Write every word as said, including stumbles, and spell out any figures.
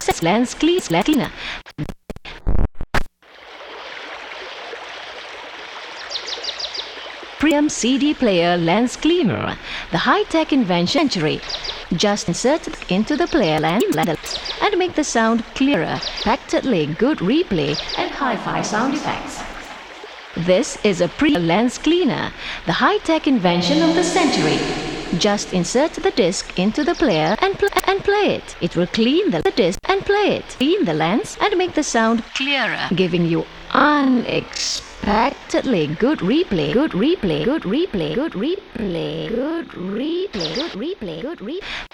Lens Cleaner. Premium C D player lens cleaner, the high-tech invention century. Just insert it into the player lens and make the sound clearer, practically good replay and hi-fi sound effects. This is a pre-lens cleaner, the high-tech invention of the century. Just insert the disc into the player and, pl and play it. It will clean the disc and play it. Clean the lens and make the sound clearer, giving you unexpectedly good replay, good replay, good replay, good replay, good replay, good replay, good replay.